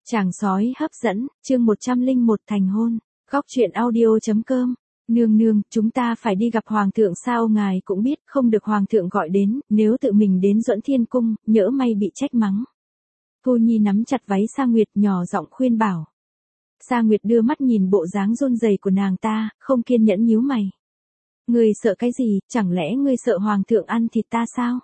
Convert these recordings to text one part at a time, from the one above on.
Chàng sói hấp dẫn, chương 101 thành hôn. Góc truyện audio.com. Nương nương, chúng ta phải đi gặp hoàng thượng sao? Ngài cũng biết, không được hoàng thượng gọi đến, nếu tự mình đến Duẫn Thiên Cung, nhỡ may bị trách mắng. Thu Nhi nắm chặt váy Sa Nguyệt nhỏ giọng khuyên bảo. Sa Nguyệt đưa mắt nhìn bộ dáng run rẩy của nàng ta, không kiên nhẫn nhíu mày. Ngươi sợ cái gì, chẳng lẽ ngươi sợ hoàng thượng ăn thịt ta sao?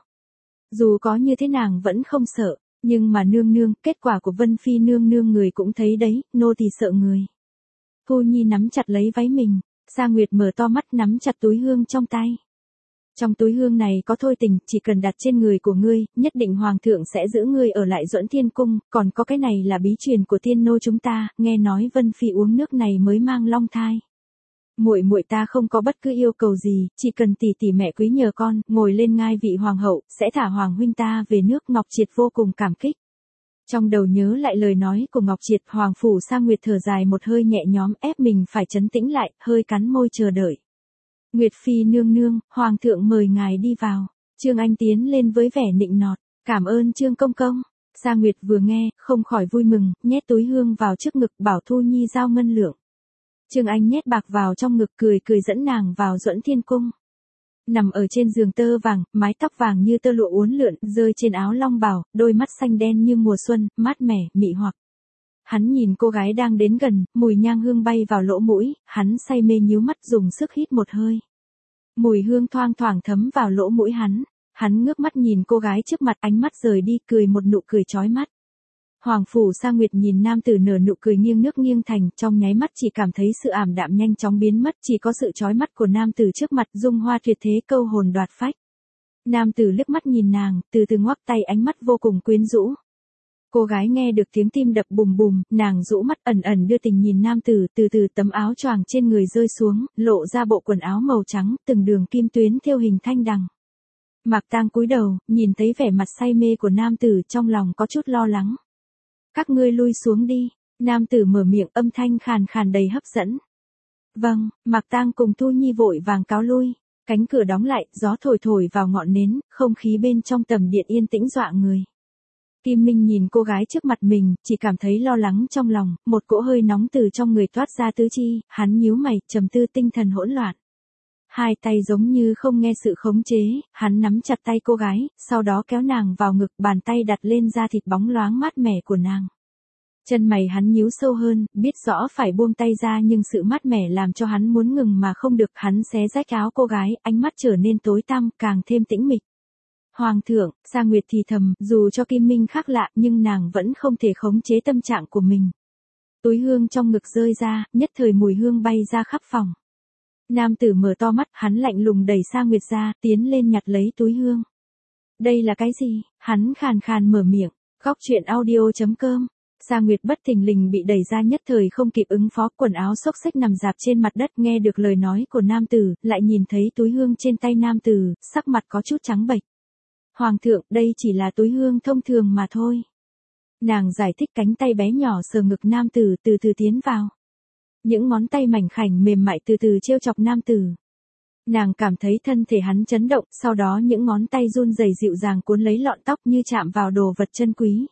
Dù có như thế nàng vẫn không sợ. Nhưng mà nương nương, kết quả của Vân Phi nương nương người cũng thấy đấy, nô tỳ sợ người. Thu Nhi nắm chặt lấy váy mình, Sa Nguyệt mở to mắt nắm chặt túi hương trong tay. Trong túi hương này có thôi tình, chỉ cần đặt trên người của ngươi, nhất định hoàng thượng sẽ giữ ngươi ở lại Duẫn Thiên Cung, còn có cái này là bí truyền của tiên nô chúng ta, nghe nói Vân Phi uống nước này mới mang long thai. Muội muội ta không có bất cứ yêu cầu gì, chỉ cần tỷ tỷ mẹ quý nhờ con, ngồi lên ngai vị hoàng hậu, sẽ thả hoàng huynh ta về nước. Ngọc Triệt vô cùng cảm kích. Trong đầu nhớ lại lời nói của Ngọc Triệt, Hoàng phủ Sa Nguyệt thở dài một hơi nhẹ nhõm, ép mình phải trấn tĩnh lại, hơi cắn môi chờ đợi. Nguyệt Phi nương nương, hoàng thượng mời ngài đi vào. Trương Anh tiến lên với vẻ nịnh nọt, cảm ơn Trương công công. Sa Nguyệt vừa nghe, không khỏi vui mừng, nhét túi hương vào trước ngực bảo Thu Nhi giao ngân lượng. Trương Anh nhét bạc vào trong ngực cười dẫn nàng vào Duẫn Thiên Cung. Nằm ở trên giường tơ vàng, mái tóc vàng như tơ lụa uốn lượn, rơi trên áo long bào, đôi mắt xanh đen như mùa xuân, mát mẻ, mị hoặc. Hắn nhìn cô gái đang đến gần, mùi nhang hương bay vào lỗ mũi, hắn say mê nhíu mắt dùng sức hít một hơi. Mùi hương thoang thoảng thấm vào lỗ mũi hắn ngước mắt nhìn cô gái trước mặt, ánh mắt rời đi, cười một nụ cười chói mắt. Hoàng phủ Sa Nguyệt nhìn nam tử nở nụ cười nghiêng nước nghiêng thành, trong nháy mắt chỉ cảm thấy sự ảm đạm nhanh chóng biến mất, chỉ có sự chói mắt của nam tử trước mặt, dung hoa tuyệt thế câu hồn đoạt phách. Nam tử liếc mắt nhìn nàng, từ từ ngoắc tay, ánh mắt vô cùng quyến rũ. Cô gái nghe được tiếng tim đập bùm bùm, nàng rũ mắt ẩn ẩn đưa tình nhìn nam tử, từ từ tấm áo choàng trên người rơi xuống, lộ ra bộ quần áo màu trắng, từng đường kim tuyến thêu hình thanh đằng. Mạc Tang cúi đầu, nhìn thấy vẻ mặt say mê của nam tử, trong lòng có chút lo lắng. Các ngươi lui xuống đi, nam tử mở miệng, âm thanh khàn khàn đầy hấp dẫn. Vâng, Mạc Tang cùng Thu Nhi vội vàng cáo lui, cánh cửa đóng lại, gió thổi thổi vào ngọn nến, không khí bên trong tầm điện yên tĩnh dọa người. Kim Minh nhìn cô gái trước mặt mình, chỉ cảm thấy lo lắng trong lòng, một cỗ hơi nóng từ trong người toát ra tứ chi, hắn nhíu mày, trầm tư, tinh thần hỗn loạn. Hai tay giống như không nghe sự khống chế, hắn nắm chặt tay cô gái, sau đó kéo nàng vào ngực, bàn tay đặt lên da thịt bóng loáng mát mẻ của nàng. Chân mày hắn nhíu sâu hơn, biết rõ phải buông tay ra nhưng sự mát mẻ làm cho hắn muốn ngừng mà không được, hắn xé rách áo cô gái, ánh mắt trở nên tối tăm, càng thêm tĩnh mịch. Hoàng thượng, Sa Nguyệt thì thầm, dù cho Kim Minh khác lạ nhưng nàng vẫn không thể khống chế tâm trạng của mình. Túi hương trong ngực rơi ra, nhất thời mùi hương bay ra khắp phòng. Nam tử mở to mắt, hắn lạnh lùng đẩy Sa Nguyệt ra, tiến lên nhặt lấy túi hương. Đây là cái gì? Hắn khàn khàn mở miệng. Góc truyện audio.com. Sa Nguyệt bất thình lình bị đẩy ra, nhất thời không kịp ứng phó, quần áo xốc xếch nằm rạp trên mặt đất, nghe được lời nói của nam tử, lại nhìn thấy túi hương trên tay nam tử, sắc mặt có chút trắng bệch. Hoàng thượng, đây chỉ là túi hương thông thường mà thôi. Nàng giải thích, cánh tay bé nhỏ sờ ngực nam tử, từ từ tiến vào. Những ngón tay mảnh khảnh mềm mại từ từ trêu chọc nam tử. Nàng cảm thấy thân thể hắn chấn động, sau đó những ngón tay run rẩy dịu dàng cuốn lấy lọn tóc như chạm vào đồ vật chân quý.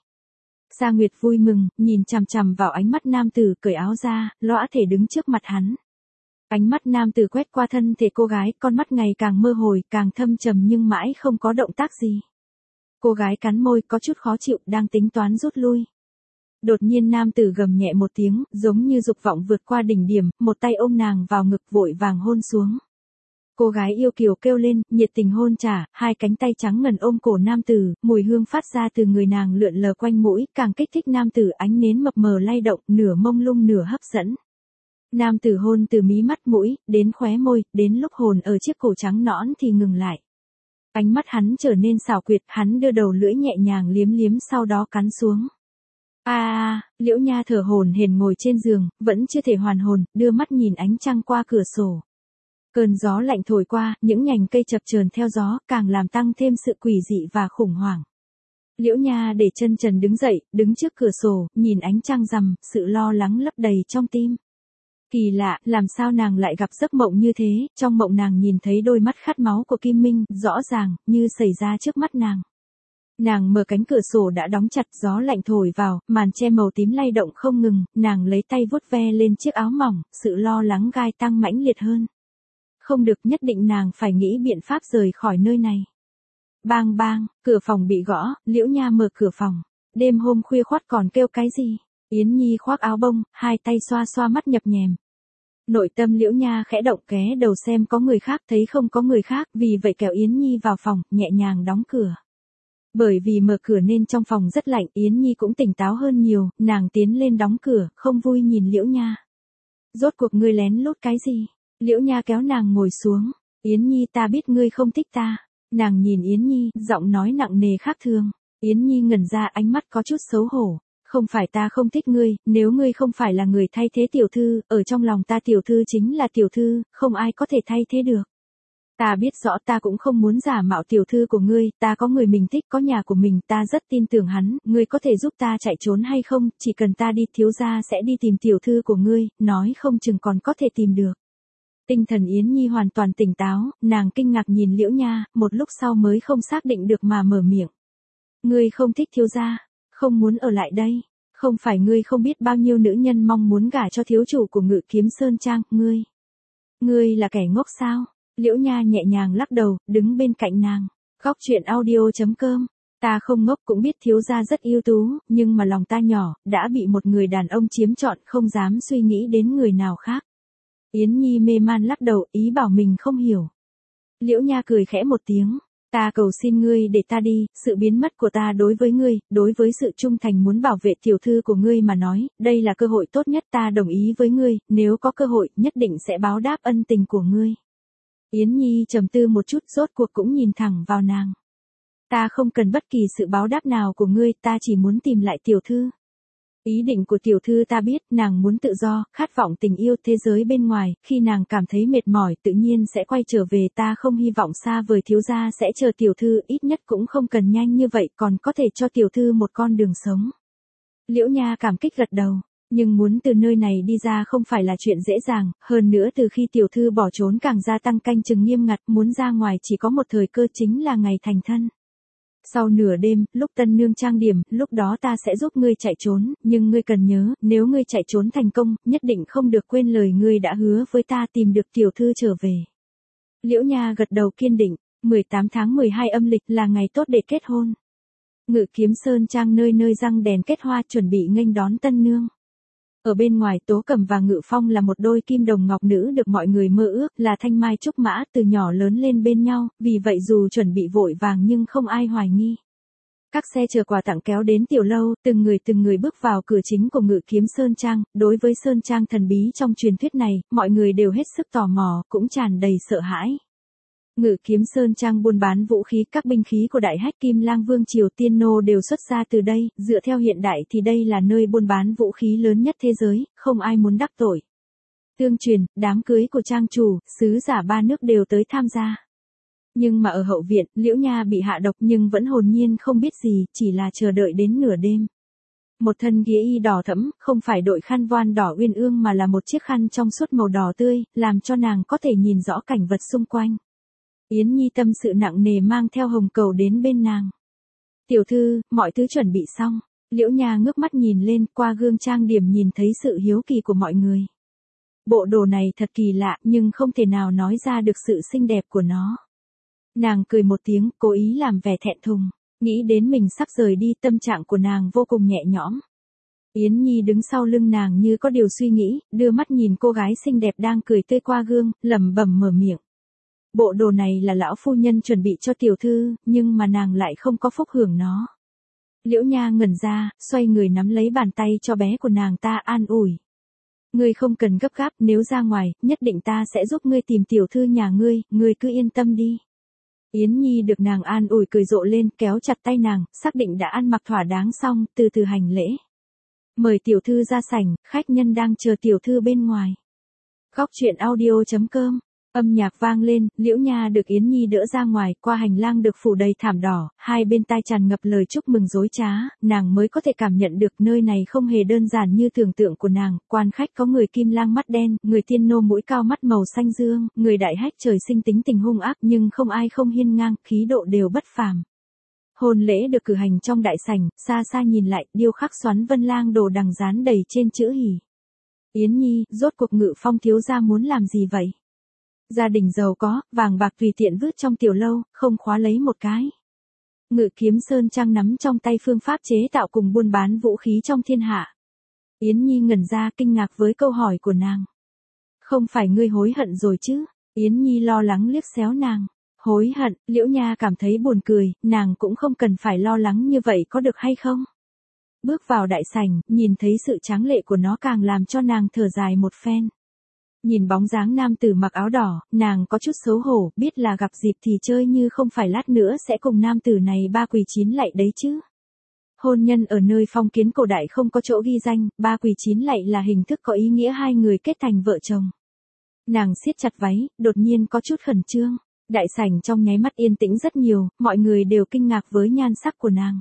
Sa Nguyệt vui mừng, nhìn chằm chằm vào ánh mắt nam tử, cởi áo ra, lõa thể đứng trước mặt hắn. Ánh mắt nam tử quét qua thân thể cô gái, con mắt ngày càng mơ hồ, càng thâm trầm nhưng mãi không có động tác gì. Cô gái cắn môi, có chút khó chịu, đang tính toán rút lui. Đột nhiên nam tử gầm nhẹ một tiếng, giống như dục vọng vượt qua đỉnh điểm, một tay ôm nàng vào ngực, vội vàng hôn xuống. Cô gái yêu kiều kêu lên, nhiệt tình hôn trả, hai cánh tay trắng ngần ôm cổ nam tử, mùi hương phát ra từ người nàng lượn lờ quanh mũi, càng kích thích nam tử, ánh nến mập mờ lay động, nửa mông lung nửa hấp dẫn. Nam tử hôn từ mí mắt mũi, đến khóe môi, đến lúc hồn ở chiếc cổ trắng nõn thì ngừng lại. Ánh mắt hắn trở nên xảo quyệt, hắn đưa đầu lưỡi nhẹ nhàng liếm liếm sau đó cắn xuống. Liễu Nha thở hổn hển ngồi trên giường, vẫn chưa thể hoàn hồn, đưa mắt nhìn ánh trăng qua cửa sổ. Cơn gió lạnh thổi qua, những nhành cây chập chờn theo gió, càng làm tăng thêm sự quỷ dị và khủng hoảng. Liễu Nha để chân trần đứng dậy, đứng trước cửa sổ, nhìn ánh trăng rằm, sự lo lắng lấp đầy trong tim. Kỳ lạ, làm sao nàng lại gặp giấc mộng như thế, trong mộng nàng nhìn thấy đôi mắt khát máu của Kim Minh, rõ ràng, như xảy ra trước mắt nàng. Nàng mở cánh cửa sổ đã đóng chặt, gió lạnh thổi vào, màn che màu tím lay động không ngừng, nàng lấy tay vuốt ve lên chiếc áo mỏng, sự lo lắng gai tăng mãnh liệt hơn. Không được, nhất định nàng phải nghĩ biện pháp rời khỏi nơi này. Bang bang, cửa phòng bị gõ, Liễu Nha mở cửa phòng. Đêm hôm khuya khoắt còn kêu cái gì? Yến Nhi khoác áo bông, hai tay xoa xoa mắt nhập nhèm. Nội tâm Liễu Nha khẽ động, ghé đầu xem có người khác, thấy không có người khác, vì vậy kéo Yến Nhi vào phòng, nhẹ nhàng đóng cửa. Bởi vì mở cửa nên trong phòng rất lạnh, Yến Nhi cũng tỉnh táo hơn nhiều, nàng tiến lên đóng cửa, không vui nhìn Liễu Nha. Rốt cuộc ngươi lén lút cái gì? Liễu Nha kéo nàng ngồi xuống. Yến Nhi, ta biết ngươi không thích ta. Nàng nhìn Yến Nhi, giọng nói nặng nề khác thường. Yến Nhi ngẩn ra, ánh mắt có chút xấu hổ. Không phải ta không thích ngươi, nếu ngươi không phải là người thay thế tiểu thư, ở trong lòng ta tiểu thư chính là tiểu thư, không ai có thể thay thế được. Ta biết rõ, ta cũng không muốn giả mạo tiểu thư của ngươi, ta có người mình thích, có nhà của mình, ta rất tin tưởng hắn, ngươi có thể giúp ta chạy trốn hay không, chỉ cần ta đi, thiếu gia sẽ đi tìm tiểu thư của ngươi, nói không chừng còn có thể tìm được. Tinh thần Yến Nhi hoàn toàn tỉnh táo, nàng kinh ngạc nhìn Liễu Nha, một lúc sau mới không xác định được mà mở miệng. Ngươi không thích thiếu gia, không muốn ở lại đây, không phải ngươi không biết bao nhiêu nữ nhân mong muốn gả cho thiếu chủ của Ngự Kiếm Sơn Trang, ngươi là kẻ ngốc sao? Liễu Nha nhẹ nhàng lắc đầu, đứng bên cạnh nàng. Góc truyện audio.com. Ta không ngốc, cũng biết thiếu gia rất ưu tú, nhưng mà lòng ta nhỏ, đã bị một người đàn ông chiếm trọn, không dám suy nghĩ đến người nào khác. Yến Nhi mê man lắc đầu, ý bảo mình không hiểu. Liễu Nha cười khẽ một tiếng. Ta cầu xin ngươi để ta đi, sự biến mất của ta đối với ngươi, đối với sự trung thành muốn bảo vệ tiểu thư của ngươi mà nói, đây là cơ hội tốt nhất, ta đồng ý với ngươi, nếu có cơ hội, nhất định sẽ báo đáp ân tình của ngươi. Yến Nhi trầm tư một chút, rốt cuộc cũng nhìn thẳng vào nàng. Ta không cần bất kỳ sự báo đáp nào của ngươi, ta chỉ muốn tìm lại tiểu thư. Ý định của tiểu thư ta biết, nàng muốn tự do, khát vọng tình yêu thế giới bên ngoài, khi nàng cảm thấy mệt mỏi tự nhiên sẽ quay trở về, ta không hy vọng xa vời thiếu gia sẽ chờ tiểu thư, ít nhất cũng không cần nhanh như vậy, còn có thể cho tiểu thư một con đường sống. Liễu Nha cảm kích gật đầu. Nhưng muốn từ nơi này đi ra không phải là chuyện dễ dàng, hơn nữa từ khi tiểu thư bỏ trốn càng gia tăng canh chừng nghiêm ngặt, muốn ra ngoài chỉ có một thời cơ, chính là ngày thành thân. Sau nửa đêm, lúc tân nương trang điểm, lúc đó ta sẽ giúp ngươi chạy trốn, nhưng ngươi cần nhớ, nếu ngươi chạy trốn thành công, nhất định không được quên lời ngươi đã hứa với ta, tìm được tiểu thư trở về. Liễu Nha gật đầu kiên định, 18 tháng 12 âm lịch là ngày tốt để kết hôn. Ngự Kiếm Sơn Trang nơi nơi răng đèn kết hoa, chuẩn bị nghênh đón tân nương. Ở bên ngoài, Tố Cẩm và Ngự Phong là một đôi kim đồng ngọc nữ được mọi người mơ ước, là thanh mai trúc mã, từ nhỏ lớn lên bên nhau, vì vậy dù chuẩn bị vội vàng nhưng không ai hoài nghi. Các xe chở quà tặng kéo đến tiểu lâu, từng người bước vào cửa chính của Ngự Kiếm Sơn Trang. Đối với Sơn Trang thần bí trong truyền thuyết này, mọi người đều hết sức tò mò, cũng tràn đầy sợ hãi. Ngự Kiếm Sơn Trang buôn bán vũ khí, các binh khí của Đại Hách Kim Lang Vương triều Tiên Nô đều xuất ra từ đây, dựa theo hiện đại thì đây là nơi buôn bán vũ khí lớn nhất thế giới, không ai muốn đắc tội. Tương truyền, đám cưới của trang chủ, sứ giả ba nước đều tới tham gia. Nhưng mà ở hậu viện, Liễu Nha bị hạ độc nhưng vẫn hồn nhiên không biết gì, chỉ là chờ đợi đến nửa đêm. Một thân ghế y đỏ thẫm, không phải đội khăn voan đỏ uyên ương mà là một chiếc khăn trong suốt màu đỏ tươi, làm cho nàng có thể nhìn rõ cảnh vật xung quanh. Yến Nhi tâm sự nặng nề mang theo hồng cầu đến bên nàng. Tiểu thư, mọi thứ chuẩn bị xong. Liễu Nha ngước mắt nhìn lên, qua gương trang điểm nhìn thấy sự hiếu kỳ của mọi người. Bộ đồ này thật kỳ lạ, nhưng không thể nào nói ra được sự xinh đẹp của nó. Nàng cười một tiếng, cố ý làm vẻ thẹn thùng. Nghĩ đến mình sắp rời đi, tâm trạng của nàng vô cùng nhẹ nhõm. Yến Nhi đứng sau lưng nàng như có điều suy nghĩ, đưa mắt nhìn cô gái xinh đẹp đang cười tươi qua gương, lẩm bẩm mở miệng. Bộ đồ này là lão phu nhân chuẩn bị cho tiểu thư, nhưng mà nàng lại không có phúc hưởng nó. Liễu Nha ngẩn ra, xoay người nắm lấy bàn tay cho bé của nàng ta, an ủi. Ngươi không cần gấp gáp, nếu ra ngoài, nhất định ta sẽ giúp ngươi tìm tiểu thư nhà ngươi cứ yên tâm đi. Yến Nhi được nàng an ủi cười rộ lên, kéo chặt tay nàng, xác định đã ăn mặc thỏa đáng xong, từ từ hành lễ. Mời tiểu thư ra sảnh, khách nhân đang chờ tiểu thư bên ngoài. Góc truyện audio.com. Âm nhạc vang lên, Liễu Nha được Yến Nhi đỡ ra ngoài, qua hành lang được phủ đầy thảm đỏ, hai bên tai tràn ngập lời chúc mừng dối trá, nàng mới có thể cảm nhận được nơi này không hề đơn giản như tưởng tượng của nàng, quan khách có người Kim Lang mắt đen, người Tiên Nô mũi cao mắt màu xanh dương, người Đại Hách trời sinh tính tình hung ác nhưng không ai không hiên ngang, khí độ đều bất phàm. Hôn lễ được cử hành trong đại sảnh, xa xa nhìn lại, điêu khắc xoắn vân lang đồ đằng dán đầy trên chữ hỉ. Yến Nhi, rốt cuộc Ngự Phong thiếu gia muốn làm gì vậy? Gia đình giàu có, vàng bạc tùy tiện vứt trong tiểu lâu, không khóa lấy một cái. Ngự Kiếm Sơn Trang nắm trong tay phương pháp chế tạo cùng buôn bán vũ khí trong thiên hạ. Yến Nhi ngẩn ra kinh ngạc với câu hỏi của nàng. Không phải ngươi hối hận rồi chứ? Yến Nhi lo lắng liếc xéo nàng. Hối hận, Liễu Nha cảm thấy buồn cười, nàng cũng không cần phải lo lắng như vậy có được hay không? Bước vào đại sảnh, nhìn thấy sự tráng lệ của nó càng làm cho nàng thở dài một phen. Nhìn bóng dáng nam tử mặc áo đỏ, nàng có chút xấu hổ, biết là gặp dịp thì chơi như không phải lát nữa sẽ cùng nam tử này ba quỳ chín lạy đấy chứ. Hôn nhân ở nơi phong kiến cổ đại không có chỗ ghi danh, ba quỳ chín lạy là hình thức có ý nghĩa hai người kết thành vợ chồng. Nàng siết chặt váy, đột nhiên có chút khẩn trương. Đại sảnh trong nháy mắt yên tĩnh rất nhiều, mọi người đều kinh ngạc với nhan sắc của nàng.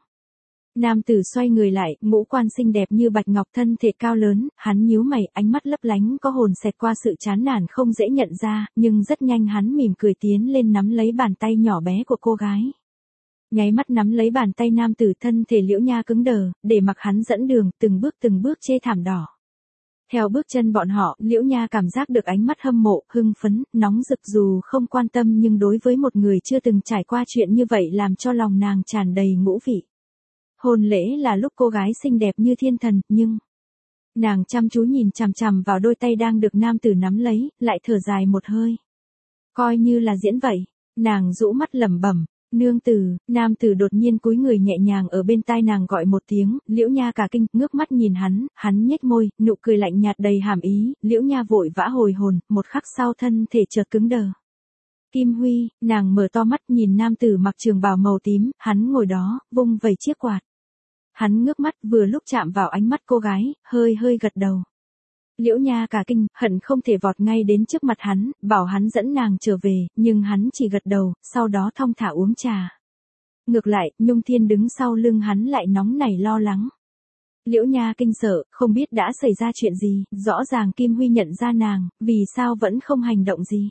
Nam tử xoay người lại, ngũ quan xinh đẹp như bạch ngọc, thân thể cao lớn, hắn nhíu mày, ánh mắt lấp lánh có hồn xẹt qua sự chán nản không dễ nhận ra, nhưng rất nhanh hắn mỉm cười tiến lên nắm lấy bàn tay nhỏ bé của cô gái. Nháy mắt nắm lấy bàn tay nam tử, thân thể Liễu Nha cứng đờ, để mặc hắn dẫn đường, từng bước chê thảm đỏ. Theo bước chân bọn họ, Liễu Nha cảm giác được ánh mắt hâm mộ, hưng phấn, nóng rực, dù không quan tâm nhưng đối với một người chưa từng trải qua chuyện như vậy làm cho lòng nàng tràn đầy ngũ vị. Hôn lễ là lúc cô gái xinh đẹp như thiên thần, nhưng nàng chăm chú nhìn chằm chằm vào đôi tay đang được nam tử nắm lấy, lại thở dài một hơi. Coi như là diễn vậy, nàng rũ mắt lẩm bẩm. Nương tử, nam tử đột nhiên cúi người nhẹ nhàng ở bên tai nàng gọi một tiếng, Liễu Nha cả kinh, ngước mắt nhìn hắn nhếch môi, nụ cười lạnh nhạt đầy hàm ý, Liễu Nha vội vã hồi hồn, một khắc sau thân thể chợt cứng đờ. Kim Huy, nàng mở to mắt nhìn nam tử mặc trường bào màu tím, hắn ngồi đó, vung vẩy chiếc quạt. Hắn ngước mắt vừa lúc chạm vào ánh mắt cô gái, hơi gật đầu. Liễu Nha cả kinh, hận không thể vọt ngay đến trước mặt hắn, bảo hắn dẫn nàng trở về, nhưng hắn chỉ gật đầu, sau đó thong thả uống trà. Ngược lại, Nhung Thiên đứng sau lưng hắn lại nóng nảy lo lắng. Liễu Nha kinh sợ, không biết đã xảy ra chuyện gì, rõ ràng Kim Huy nhận ra nàng, vì sao vẫn không hành động gì.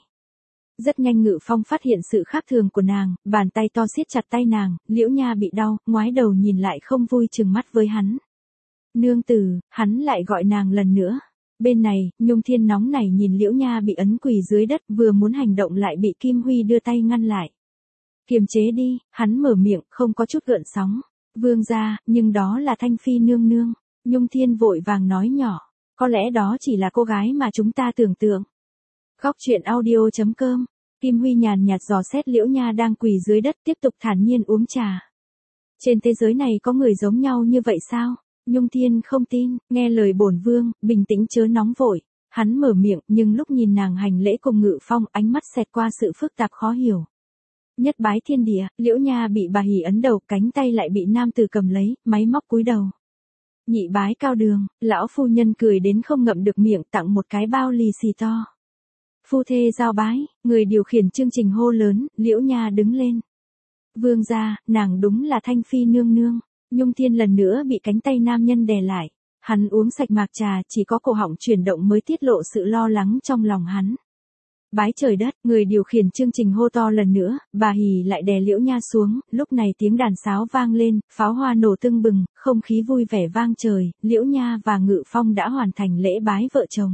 Rất nhanh Ngự Phong phát hiện sự khác thường của nàng, bàn tay to siết chặt tay nàng, Liễu Nha bị đau, ngoái đầu nhìn lại không vui trừng mắt với hắn. Nương tử, hắn lại gọi nàng lần nữa. Bên này, Nhung Thiên nóng nảy nhìn Liễu Nha bị ấn quỳ dưới đất, vừa muốn hành động lại bị Kim Huy đưa tay ngăn lại. Kiềm chế đi, hắn mở miệng, không có chút gợn sóng. Vương gia, nhưng đó là Thanh Phi nương nương. Nhung Thiên vội vàng nói nhỏ, có lẽ đó chỉ là cô gái mà chúng ta tưởng tượng. Góc truyện audio.com, Kim Huy nhàn nhạt dò xét Liễu Nha đang quỳ dưới đất, tiếp tục thản nhiên uống trà. Trên thế giới này có người giống nhau như vậy sao? Nhung Thiên không tin, nghe lời bổn vương, bình tĩnh chớ nóng vội. Hắn mở miệng, nhưng lúc nhìn nàng hành lễ cùng Ngự Phong, ánh mắt xẹt qua sự phức tạp khó hiểu. Nhất bái thiên địa, Liễu Nha bị bà hỉ ấn đầu, cánh tay lại bị nam tử cầm lấy, máy móc cúi đầu. Nhị bái cao đường, lão phu nhân cười đến không ngậm được miệng, tặng một cái bao lì xì to. Phu thê giao bái, người điều khiển chương trình hô lớn, Liễu Nha đứng lên. Vương gia, nàng đúng là Thanh Phi nương nương. Nhung Thiên lần nữa bị cánh tay nam nhân đè lại. Hắn uống sạch mạc trà, chỉ có cổ họng chuyển động mới tiết lộ sự lo lắng trong lòng hắn. Bái trời đất, người điều khiển chương trình hô to lần nữa, bà hỉ lại đè Liễu Nha xuống, lúc này tiếng đàn sáo vang lên, pháo hoa nổ tưng bừng, không khí vui vẻ vang trời, Liễu Nha và Ngự Phong đã hoàn thành lễ bái vợ chồng.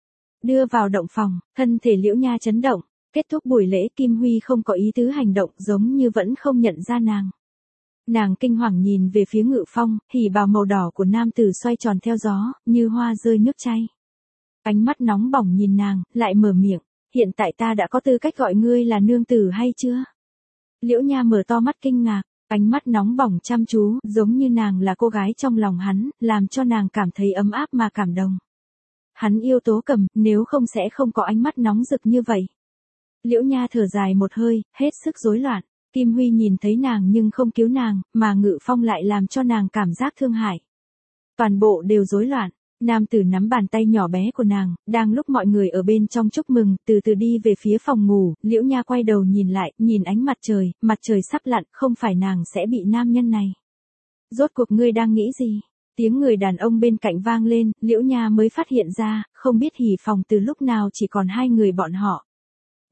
Đưa vào động phòng, thân thể Liễu Nha chấn động, kết thúc buổi lễ Kim Huy không có ý tứ hành động giống như vẫn không nhận ra nàng. Nàng kinh hoàng nhìn về phía Ngự Phong, hỉ bào màu đỏ của nam tử xoay tròn theo gió, như hoa rơi nước chảy. Ánh mắt nóng bỏng nhìn nàng, lại mở miệng, hiện tại ta đã có tư cách gọi ngươi là nương tử hay chưa? Liễu Nha mở to mắt kinh ngạc, ánh mắt nóng bỏng chăm chú, giống như nàng là cô gái trong lòng hắn, làm cho nàng cảm thấy ấm áp mà cảm động. Hắn yêu Tố Cầm, nếu không sẽ không có ánh mắt nóng rực như vậy. Liễu Nha thở dài một hơi, hết sức rối loạn. Kim Huy nhìn thấy nàng nhưng không cứu nàng, mà Ngự Phong lại làm cho nàng cảm giác thương hại. Toàn bộ đều rối loạn. Nam tử nắm bàn tay nhỏ bé của nàng, đang lúc mọi người ở bên trong chúc mừng, từ từ đi về phía phòng ngủ, Liễu Nha quay đầu nhìn lại, nhìn ánh mặt trời sắp lặn, không phải nàng sẽ bị nam nhân này. Rốt cuộc ngươi đang nghĩ gì? Tiếng người đàn ông bên cạnh vang lên, Liễu Nha mới phát hiện ra, không biết hỉ phòng từ lúc nào chỉ còn hai người bọn họ.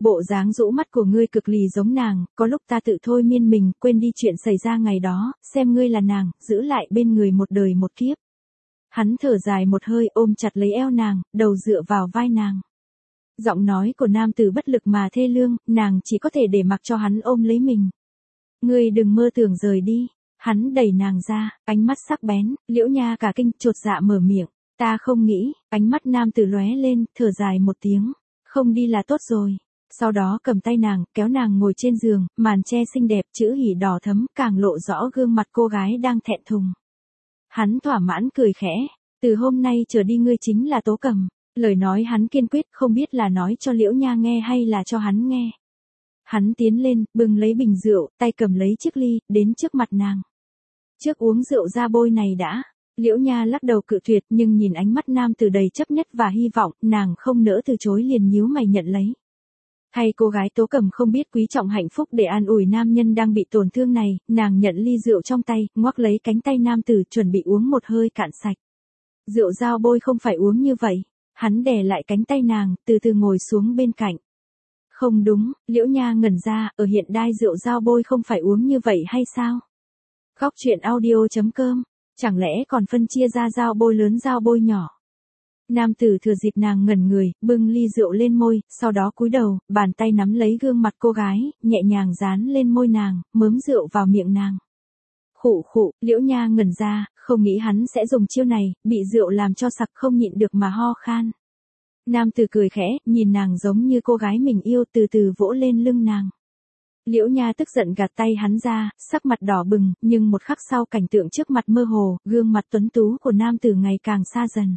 Bộ dáng rũ mắt của ngươi cực lì giống nàng, có lúc ta tự thôi miên mình, quên đi chuyện xảy ra ngày đó, xem ngươi là nàng, giữ lại bên người một đời một kiếp. Hắn thở dài một hơi ôm chặt lấy eo nàng, đầu dựa vào vai nàng. Giọng nói của nam tử bất lực mà thê lương, nàng chỉ có thể để mặc cho hắn ôm lấy mình. Ngươi đừng mơ tưởng rời đi. Hắn đẩy nàng ra, ánh mắt sắc bén, Liễu Nha cả kinh chột dạ mở miệng. Ta không nghĩ, ánh mắt nam tử lóe lên, thở dài một tiếng. Không đi là tốt rồi. Sau đó cầm tay nàng, kéo nàng ngồi trên giường, màn che xinh đẹp, chữ hỉ đỏ thấm, càng lộ rõ gương mặt cô gái đang thẹn thùng. Hắn thỏa mãn cười khẽ. Từ hôm nay trở đi ngươi chính là Tố Cầm. Lời nói hắn kiên quyết, không biết là nói cho Liễu Nha nghe hay là cho hắn nghe. Hắn tiến lên, bưng lấy bình rượu, tay cầm lấy chiếc ly, đến trước mặt nàng. Trước uống rượu ra bôi này đã. Liễu Nha lắc đầu cự tuyệt, nhưng nhìn ánh mắt nam tử đầy chấp nhất và hy vọng, nàng không nỡ từ chối, liền nhíu mày nhận lấy. Hay cô gái Tố Cầm không biết quý trọng hạnh phúc để an ủi nam nhân đang bị tổn thương này, nàng nhận ly rượu trong tay, ngoắc lấy cánh tay nam tử chuẩn bị uống một hơi cạn sạch. Rượu dao bôi không phải uống như vậy. Hắn đè lại cánh tay nàng, từ từ ngồi xuống bên cạnh. Không đúng, Liễu Nha ngẩn ra, ở hiện đại rượu dao bôi không phải uống như vậy hay sao? Góc truyện audio.com, chẳng lẽ còn phân chia ra dao bôi lớn dao bôi nhỏ? Nam tử thừa dịp nàng ngẩn người, bưng ly rượu lên môi, sau đó cúi đầu, bàn tay nắm lấy gương mặt cô gái, nhẹ nhàng dán lên môi nàng, mớm rượu vào miệng nàng. Khụ khụ, Liễu Nha ngẩn ra, không nghĩ hắn sẽ dùng chiêu này, bị rượu làm cho sặc không nhịn được mà ho khan. Nam tử cười khẽ, nhìn nàng giống như cô gái mình yêu, từ từ vỗ lên lưng nàng. Liễu Nha tức giận gạt tay hắn ra, sắc mặt đỏ bừng, nhưng một khắc sau cảnh tượng trước mặt mơ hồ, gương mặt tuấn tú của nam tử ngày càng xa dần.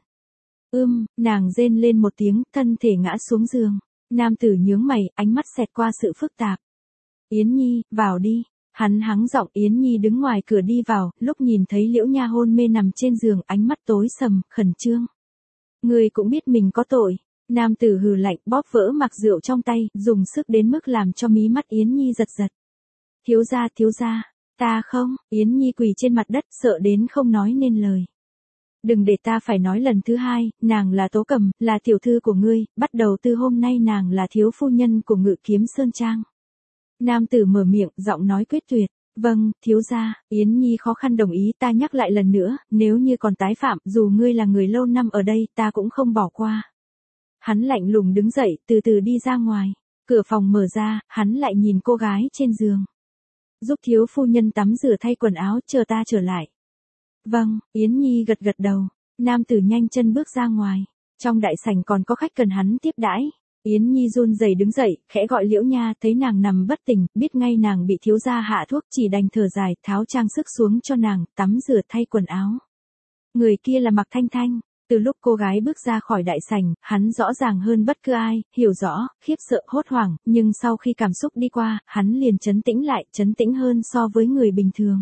Nàng rên lên một tiếng, thân thể ngã xuống giường. Nam tử nhướng mày, ánh mắt xẹt qua sự phức tạp. Yến Nhi, vào đi. Hắn hắng giọng. Yến Nhi đứng ngoài cửa đi vào, lúc nhìn thấy Liễu Nha hôn mê nằm trên giường, ánh mắt tối sầm, khẩn trương. Ngươi cũng biết mình có tội. Nam tử hừ lạnh, bóp vỡ mặc rượu trong tay, dùng sức đến mức làm cho mí mắt Yến Nhi giật giật. Thiếu gia, ta không. Yến Nhi quỳ trên mặt đất, sợ đến không nói nên lời. Đừng để ta phải nói lần thứ hai, nàng là Tố Cầm, là tiểu thư của ngươi, bắt đầu từ hôm nay nàng là thiếu phu nhân của Ngự Kiếm Sơn Trang. Nam tử mở miệng, giọng nói quyết tuyệt. Vâng, thiếu gia. Yến Nhi khó khăn đồng ý. Ta nhắc lại lần nữa, nếu như còn tái phạm, dù ngươi là người lâu năm ở đây, ta cũng không bỏ qua. Hắn lạnh lùng đứng dậy, từ từ đi ra ngoài. Cửa phòng mở ra, hắn lại nhìn cô gái trên giường. Giúp thiếu phu nhân tắm rửa thay quần áo, chờ ta trở lại. Vâng, Yến Nhi gật gật đầu. Nam tử nhanh chân bước ra ngoài. Trong đại sảnh còn có khách cần hắn tiếp đãi. Yến Nhi run rẩy đứng dậy, khẽ gọi Liễu Nha, thấy nàng nằm bất tỉnh, biết ngay nàng bị thiếu gia hạ thuốc, chỉ đành thở dài, tháo trang sức xuống cho nàng, tắm rửa thay quần áo. Người kia là Mạc Thanh Thanh. Từ lúc cô gái bước ra khỏi đại sảnh, hắn rõ ràng hơn bất cứ ai, hiểu rõ, khiếp sợ, hốt hoảng, nhưng sau khi cảm xúc đi qua, hắn liền trấn tĩnh lại, trấn tĩnh hơn so với người bình thường.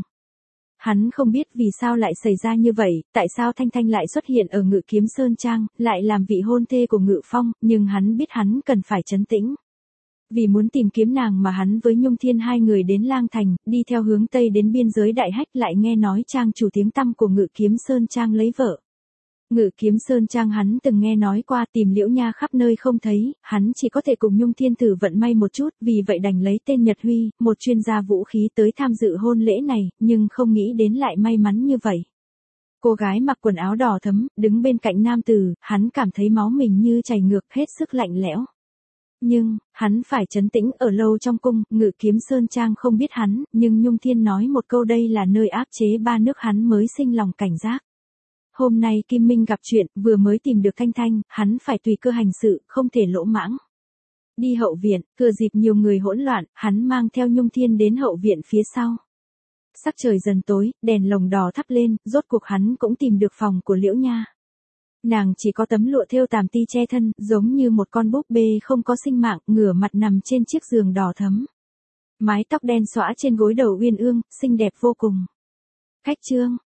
Hắn không biết vì sao lại xảy ra như vậy, tại sao Thanh Thanh lại xuất hiện ở Ngự Kiếm Sơn Trang, lại làm vị hôn thê của Ngự Phong, nhưng hắn biết hắn cần phải trấn tĩnh. Vì muốn tìm kiếm nàng mà hắn với Nhung Thiên hai người đến Lang Thành, đi theo hướng Tây đến biên giới Đại Hách, lại nghe nói trang chủ tiếng tăm của Ngự Kiếm Sơn Trang lấy vợ. Ngự Kiếm Sơn Trang hắn từng nghe nói qua, tìm Liễu Nha khắp nơi không thấy, hắn chỉ có thể cùng Nhung Thiên thử vận may một chút, vì vậy đành lấy tên Nhật Huy, một chuyên gia vũ khí tới tham dự hôn lễ này, nhưng không nghĩ đến lại may mắn như vậy. Cô gái mặc quần áo đỏ thấm, đứng bên cạnh nam tử, hắn cảm thấy máu mình như chảy ngược, hết sức lạnh lẽo. Nhưng, hắn phải trấn tĩnh ở lâu trong cung, Ngự Kiếm Sơn Trang không biết hắn, nhưng Nhung Thiên nói một câu đây là nơi áp chế ba nước, hắn mới sinh lòng cảnh giác. Hôm nay Kim Minh gặp chuyện, vừa mới tìm được Thanh Thanh, hắn phải tùy cơ hành sự, không thể lỗ mãng. Đi hậu viện, thừa dịp nhiều người hỗn loạn, hắn mang theo Nhung Thiên đến hậu viện phía sau. Sắc trời dần tối, đèn lồng đỏ thắp lên, rốt cuộc hắn cũng tìm được phòng của Liễu Nha. Nàng chỉ có tấm lụa thêu tàm ti che thân, giống như một con búp bê không có sinh mạng, ngửa mặt nằm trên chiếc giường đỏ thấm. Mái tóc đen xõa trên gối đầu uyên ương, xinh đẹp vô cùng. Khách trương,